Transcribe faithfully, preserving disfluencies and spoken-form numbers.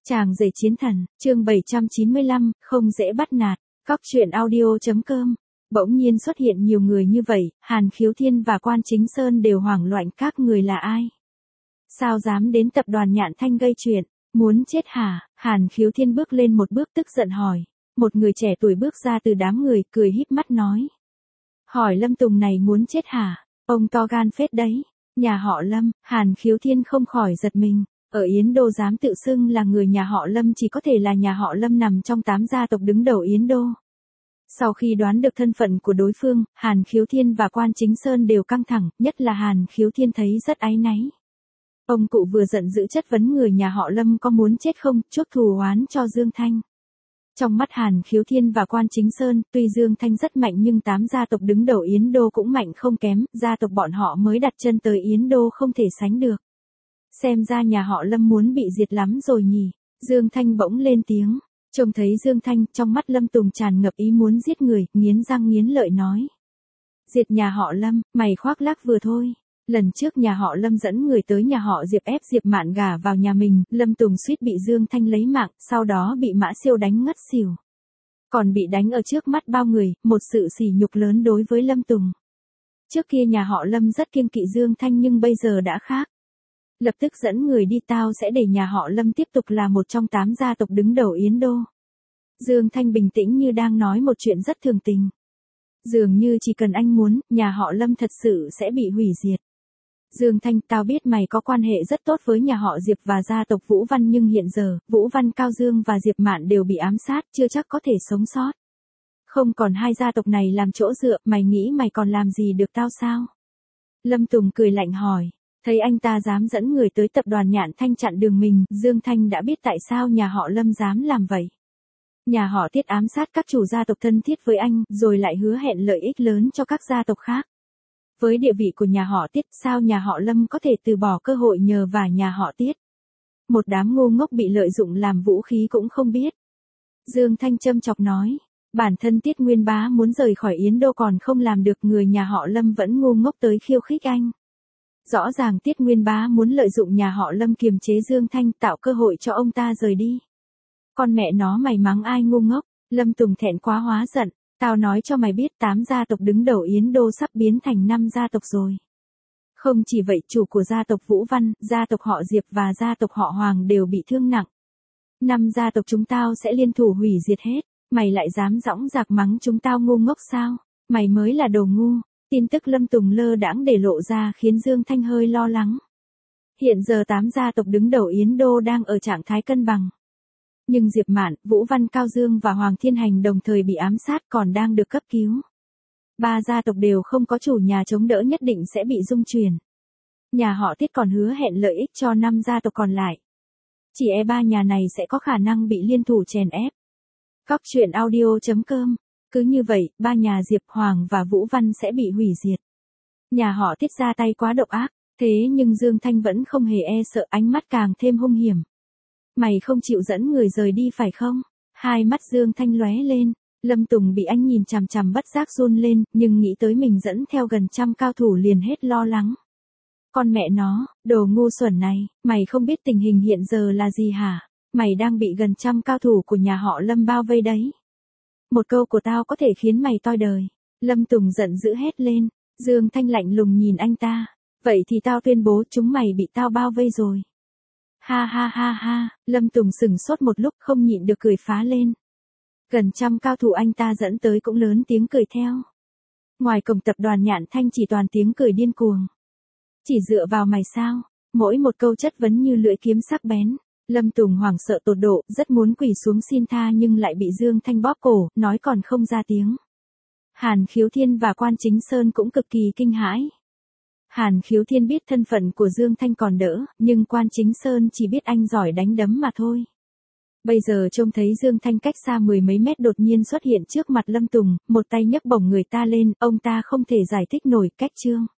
Chàng rể chiến thần, chương bảy trăm chín mươi lăm, không dễ bắt nạt, Cóc truyện audio.com. Bỗng nhiên xuất hiện nhiều người như vậy, Hàn Khiếu Thiên và Quan Chính Sơn đều hoảng loạn, các người là ai? Sao dám đến tập đoàn Nhạn Thanh gây chuyện, muốn chết hả? Hàn Khiếu Thiên bước lên một bước tức giận hỏi. Một người trẻ tuổi bước ra từ đám người, cười híp mắt nói. Hỏi Lâm Tùng này muốn chết hả? Ông to gan phết đấy. Nhà họ Lâm, Hàn Khiếu Thiên không khỏi giật mình. Ở Yến Đô dám tự xưng là người nhà họ Lâm chỉ có thể là nhà họ Lâm nằm trong tám gia tộc đứng đầu Yến Đô. Sau khi đoán được thân phận của đối phương, Hàn Khiếu Thiên và Quan Chính Sơn đều căng thẳng, nhất là Hàn Khiếu Thiên thấy rất áy náy. Ông cụ vừa giận dữ chất vấn người nhà họ Lâm có muốn chết không, chuốc thù oán cho Dương Thanh. Trong mắt Hàn Khiếu Thiên và Quan Chính Sơn, tuy Dương Thanh rất mạnh nhưng tám gia tộc đứng đầu Yến Đô cũng mạnh không kém, gia tộc bọn họ mới đặt chân tới Yến Đô không thể sánh được. Xem ra nhà họ Lâm muốn bị diệt lắm rồi nhỉ. Dương Thanh bỗng lên tiếng. Trông thấy Dương Thanh, trong mắt Lâm Tùng tràn ngập ý muốn giết người, nghiến răng nghiến lợi nói. Diệt nhà họ Lâm, mày khoác lác vừa thôi. Lần trước nhà họ Lâm dẫn người tới nhà họ Diệp ép Diệp Mạn gả vào nhà mình, Lâm Tùng suýt bị Dương Thanh lấy mạng, sau đó bị Mã Siêu đánh ngất xỉu. Còn bị đánh ở trước mắt bao người, một sự sỉ nhục lớn đối với Lâm Tùng. Trước kia nhà họ Lâm rất kiêng kỵ Dương Thanh nhưng bây giờ đã khác. Lập tức dẫn người đi, tao sẽ để nhà họ Lâm tiếp tục là một trong tám gia tộc đứng đầu Yến Đô. Dương Thanh bình tĩnh như đang nói một chuyện rất thường tình. Dường như chỉ cần anh muốn, nhà họ Lâm thật sự sẽ bị hủy diệt. Dương Thanh, tao biết mày có quan hệ rất tốt với nhà họ Diệp và gia tộc Vũ Văn nhưng hiện giờ, Vũ Văn Cao Dương và Diệp Mạn đều bị ám sát, chưa chắc có thể sống sót. Không còn hai gia tộc này làm chỗ dựa, mày nghĩ mày còn làm gì được tao sao? Lâm Tùng cười lạnh hỏi. Thấy anh ta dám dẫn người tới tập đoàn Nhạn Thanh chặn đường mình, Dương Thanh đã biết tại sao nhà họ Lâm dám làm vậy. Nhà họ Tiết ám sát các chủ gia tộc thân thiết với anh, rồi lại hứa hẹn lợi ích lớn cho các gia tộc khác. Với địa vị của nhà họ Tiết, sao nhà họ Lâm có thể từ bỏ cơ hội nhờ vả nhà họ Tiết? Một đám ngu ngốc bị lợi dụng làm vũ khí cũng không biết. Dương Thanh châm chọc nói, bản thân Tiết Nguyên Bá muốn rời khỏi Yến Đô còn không làm được, người nhà họ Lâm vẫn ngu ngốc tới khiêu khích anh. Rõ ràng Tiết Nguyên Bá muốn lợi dụng nhà họ Lâm kiềm chế Dương Thanh, tạo cơ hội cho ông ta rời đi. Con mẹ nó, mày mắng ai ngu ngốc? Lâm Tùng thẹn quá hóa giận. Tao nói cho mày biết, tám gia tộc đứng đầu Yến Đô sắp biến thành năm gia tộc rồi. Không chỉ vậy, chủ của gia tộc Vũ Văn, gia tộc họ Diệp và gia tộc họ Hoàng đều bị thương nặng. Năm gia tộc chúng tao sẽ liên thủ hủy diệt hết. Mày lại dám dõng dạc mắng chúng tao ngu ngốc sao? Mày mới là đồ ngu. Tin tức Lâm Tùng lơ đãng để lộ ra khiến Dương Thanh hơi lo lắng. Hiện giờ tám gia tộc đứng đầu Yến Đô đang ở trạng thái cân bằng. Nhưng Diệp Mạn, Vũ Văn Cao Dương và Hoàng Thiên Hành đồng thời bị ám sát còn đang được cấp cứu. Ba gia tộc đều không có chủ nhà chống đỡ, nhất định sẽ bị dung chuyển. Nhà họ Tiết còn hứa hẹn lợi ích cho năm gia tộc còn lại. Chỉ e ba nhà này sẽ có khả năng bị liên thủ chèn ép. Cóc truyện audio.com. Cứ như vậy, ba nhà Diệp, Hoàng và Vũ Văn sẽ bị hủy diệt. Nhà họ Tiết ra tay quá độc ác, thế nhưng Dương Thanh vẫn không hề e sợ, ánh mắt càng thêm hung hiểm. Mày không chịu dẫn người rời đi phải không? Hai mắt Dương Thanh lóe lên, Lâm Tùng bị anh nhìn chằm chằm bất giác run lên, nhưng nghĩ tới mình dẫn theo gần trăm cao thủ liền hết lo lắng. Con mẹ nó, đồ ngu xuẩn này, mày không biết tình hình hiện giờ là gì hả? Mày đang bị gần trăm cao thủ của nhà họ Lâm bao vây đấy. Một câu của tao có thể khiến mày toi đời. Lâm Tùng giận dữ hét lên. Dương Thanh lạnh lùng nhìn anh ta. Vậy thì tao tuyên bố chúng mày bị tao bao vây rồi. Ha ha ha ha, Lâm Tùng sửng sốt một lúc không nhịn được cười phá lên. Gần trăm cao thủ anh ta dẫn tới cũng lớn tiếng cười theo. Ngoài cổng tập đoàn Nhạn Thanh chỉ toàn tiếng cười điên cuồng. Chỉ dựa vào mày sao? Mỗi một câu chất vấn như lưỡi kiếm sắc bén. Lâm Tùng hoảng sợ tột độ, rất muốn quỳ xuống xin tha nhưng lại bị Dương Thanh bóp cổ, nói còn không ra tiếng. Hàn Khiếu Thiên và Quan Chính Sơn cũng cực kỳ kinh hãi. Hàn Khiếu Thiên biết thân phận của Dương Thanh còn đỡ, nhưng Quan Chính Sơn chỉ biết anh giỏi đánh đấm mà thôi. Bây giờ trông thấy Dương Thanh cách xa mười mấy mét đột nhiên xuất hiện trước mặt Lâm Tùng, một tay nhấc bổng người ta lên, ông ta không thể giải thích nổi cách trương.